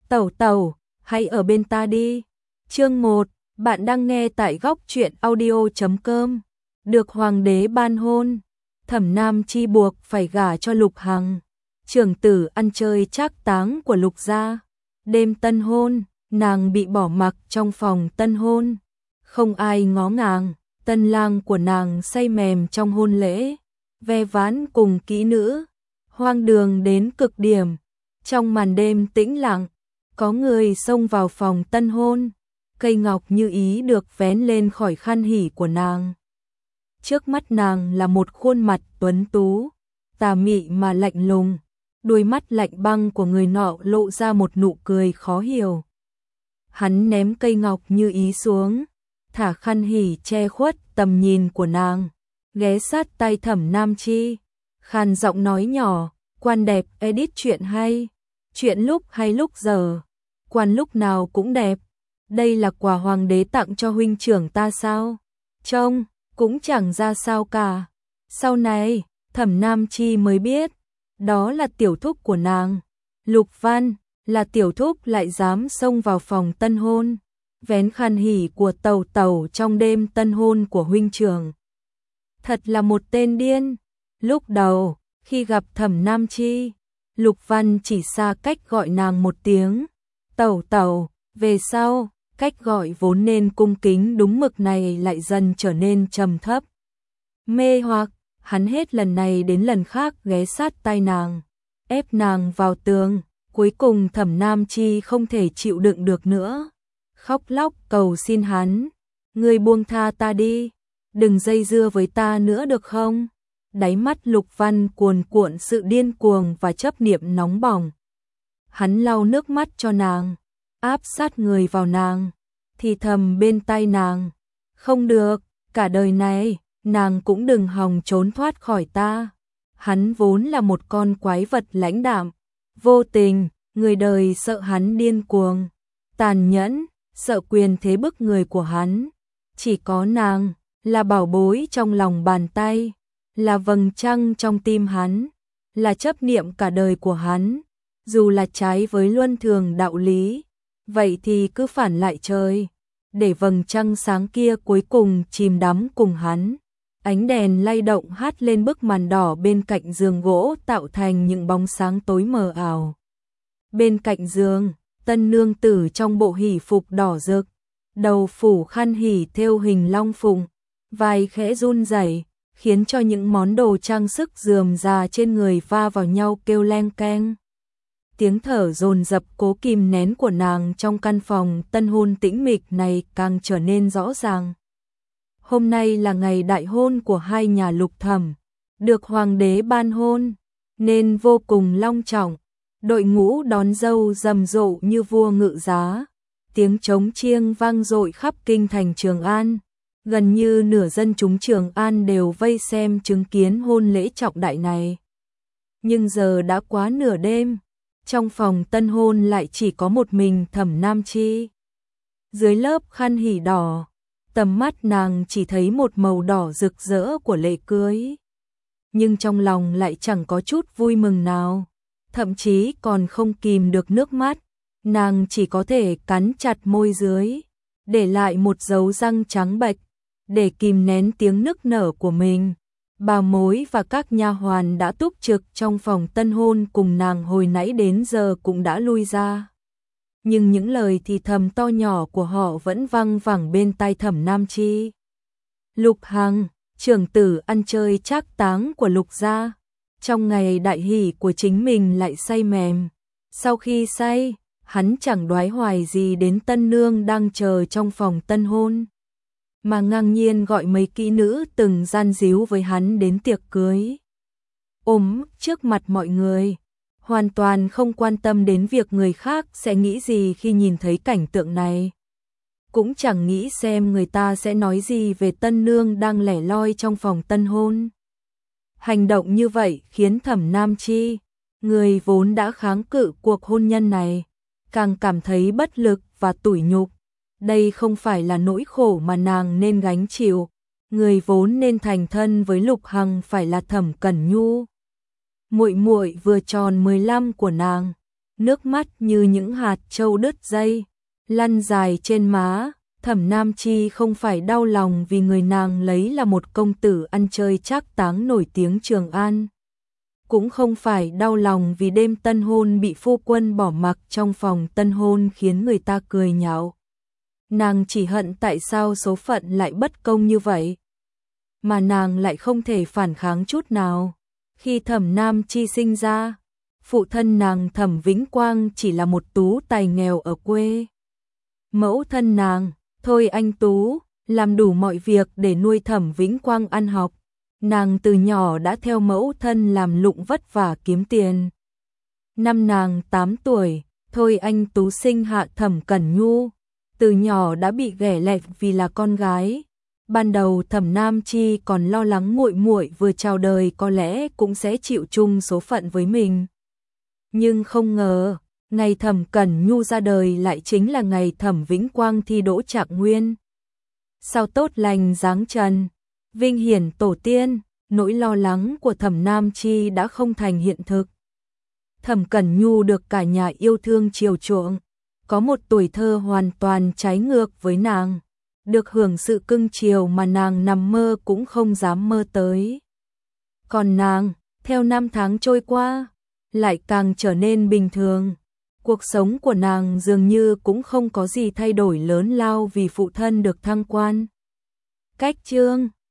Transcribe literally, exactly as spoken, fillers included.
Tẩu tẩu, hãy ở bên ta đi. Chương một, bạn đang nghe tại góc truyện audio chấm com. Được hoàng đế ban hôn, Thẩm Nam Chi buộc phải gả cho Lục Hằng. Trưởng tử ăn chơi trác táng của Lục gia. Đêm tân hôn, nàng bị bỏ mặc trong phòng tân hôn. Không ai ngó ngàng, tân lang của nàng say mềm trong hôn lễ, ve vãn cùng kỹ nữ, hoang đường đến cực điểm. Trong màn đêm tĩnh lặng, có người xông vào phòng tân hôn, cây ngọc như ý được vén lên khỏi khăn hỉ của nàng. Trước mắt nàng là một khuôn mặt tuấn tú, tà mị mà lạnh lùng, đôi mắt lạnh băng của người nọ lộ ra một nụ cười khó hiểu. Hắn ném cây ngọc như ý xuống, thả khăn hỉ che khuất tầm nhìn của nàng, ghé sát tay Thẩm Nam Chi, khàn giọng nói nhỏ, quan đẹp edit chuyện hay, chuyện lúc hay lúc giờ, quan lúc nào cũng đẹp, đây là quà hoàng đế tặng cho huynh trưởng ta sao? Trông cũng chẳng ra sao cả. Sau này, Thẩm Nam Chi mới biết, đó là tiểu thúc của nàng, Lục Văn, là tiểu thúc lại dám xông vào phòng tân hôn, vén khăn hỉ của tẩu tẩu trong đêm tân hôn của huynh trưởng. Thật là một tên điên. Lúc đầu, khi gặp Thẩm Nam Chi, Lục Văn chỉ xa cách gọi nàng một tiếng tẩu tẩu, về sau, cách gọi vốn nên cung kính đúng mực này lại dần trở nên trầm thấp, mê hoặc. Hắn hết lần này đến lần khác ghé sát tai nàng, ép nàng vào tường. Cuối cùng Thẩm Nam Chi không thể chịu đựng được nữa, khóc lóc cầu xin hắn, ngươi buông tha ta đi, đừng dây dưa với ta nữa được không? Đáy mắt Lục Văn cuồn cuộn sự điên cuồng và chấp niệm nóng bỏng. Hắn lau nước mắt cho nàng, áp sát người vào nàng, thì thầm bên tai nàng, không được, cả đời này, nàng cũng đừng hòng trốn thoát khỏi ta. Hắn vốn là một con quái vật lãnh đạm, vô tình, người đời sợ hắn điên cuồng, tàn nhẫn, sợ quyền thế bức người của hắn. Chỉ có nàng, là bảo bối trong lòng bàn tay, là vầng trăng trong tim hắn, là chấp niệm cả đời của hắn. Dù là trái với luân thường đạo lý, vậy thì cứ phản lại trời, để vầng trăng sáng kia cuối cùng chìm đắm cùng hắn. Ánh đèn lay động hát lên bức màn đỏ bên cạnh giường gỗ tạo thành những bóng sáng tối mờ ảo. Bên cạnh giường, tân nương tử trong bộ hỷ phục đỏ rực, đầu phủ khăn hỷ thêu hình long phụng, vai khẽ run rẩy, khiến cho những món đồ trang sức rườm rà trên người va vào nhau kêu leng keng. Tiếng thở dồn dập cố kìm nén của nàng trong căn phòng tân hôn tĩnh mịch này càng trở nên rõ ràng. Hôm nay là ngày đại hôn của hai nhà Lục Thẩm, được hoàng đế ban hôn, nên vô cùng long trọng. Đội ngũ đón dâu rầm rộ như vua ngự giá, tiếng trống chiêng vang dội khắp kinh thành Trường An. Gần như nửa dân chúng Trường An đều vây xem chứng kiến hôn lễ trọng đại này. Nhưng giờ đã quá nửa đêm, trong phòng tân hôn lại chỉ có một mình Thẩm Nam Chi. Dưới lớp khăn hỉ đỏ, tầm mắt nàng chỉ thấy một màu đỏ rực rỡ của lễ cưới. Nhưng trong lòng lại chẳng có chút vui mừng nào, thậm chí còn không kìm được nước mắt. Nàng chỉ có thể cắn chặt môi dưới, để lại một dấu răng trắng bệch, để kìm nén tiếng nức nở của mình. Bà mối và các nha hoàn đã túc trực trong phòng tân hôn cùng nàng hồi nãy đến giờ cũng đã lui ra. Nhưng những lời thì thầm to nhỏ của họ vẫn văng vẳng bên tai Thẩm Nam Chi. Lục Hằng, trưởng tử ăn chơi trác táng của Lục gia, trong ngày đại hỷ của chính mình lại say mềm. Sau khi say, hắn chẳng đoái hoài gì đến tân nương đang chờ trong phòng tân hôn, mà ngang nhiên gọi mấy kỹ nữ từng gian díu với hắn đến tiệc cưới. Ôm trước mặt mọi người, hoàn toàn không quan tâm đến việc người khác sẽ nghĩ gì khi nhìn thấy cảnh tượng này. Cũng chẳng nghĩ xem người ta sẽ nói gì về tân nương đang lẻ loi trong phòng tân hôn. Hành động như vậy khiến Thẩm Nam Chi, người vốn đã kháng cự cuộc hôn nhân này, càng cảm thấy bất lực và tủi nhục. Đây không phải là nỗi khổ mà nàng nên gánh chịu. Người vốn nên thành thân với Lục Hằng phải là Thẩm Cẩn Nhu, muội muội vừa tròn mười lăm của nàng. nước mắt như những hạt châu đứt dây, lăn dài trên má. Thẩm Nam Chi không phải đau lòng vì người nàng lấy là một công tử ăn chơi trác táng nổi tiếng Trường An. Cũng không phải đau lòng vì đêm tân hôn bị phu quân bỏ mặc trong phòng tân hôn khiến người ta cười nhạo. Nàng chỉ hận tại sao số phận lại bất công như vậy. Mà nàng lại không thể phản kháng chút nào. Khi Thẩm Nam Chi sinh ra, phụ thân nàng Thẩm Vĩnh Quang chỉ là một tú tài nghèo ở quê. Mẫu thân nàng, Thôi Anh Tú, làm đủ mọi việc để nuôi Thẩm Vĩnh Quang ăn học. Nàng từ nhỏ đã theo mẫu thân làm lụng vất vả kiếm tiền. Năm nàng tám tuổi, Thôi Anh Tú sinh hạ Thẩm Cẩn Nhu. Từ nhỏ đã bị ghẻ lạnh vì là con gái. Ban đầu Thẩm Nam Chi còn lo lắng muội muội vừa chào đời có lẽ cũng sẽ chịu chung số phận với mình. Nhưng không ngờ, ngày Thẩm Cẩn Nhu ra đời lại chính là ngày Thẩm Vĩnh Quang thi đỗ Trạng Nguyên. Sao tốt lành giáng trần, vinh hiển tổ tiên, nỗi lo lắng của Thẩm Nam Chi đã không thành hiện thực. Thẩm Cẩn Nhu được cả nhà yêu thương chiều chuộng, có một tuổi thơ hoàn toàn trái ngược với nàng, được hưởng sự cưng chiều mà nàng nằm mơ cũng không dám mơ tới. Còn nàng, theo năm tháng trôi qua, lại càng trở nên bình thường. Cuộc sống của nàng dường như cũng không có gì thay đổi lớn lao vì phụ thân được thăng quan. Cách chương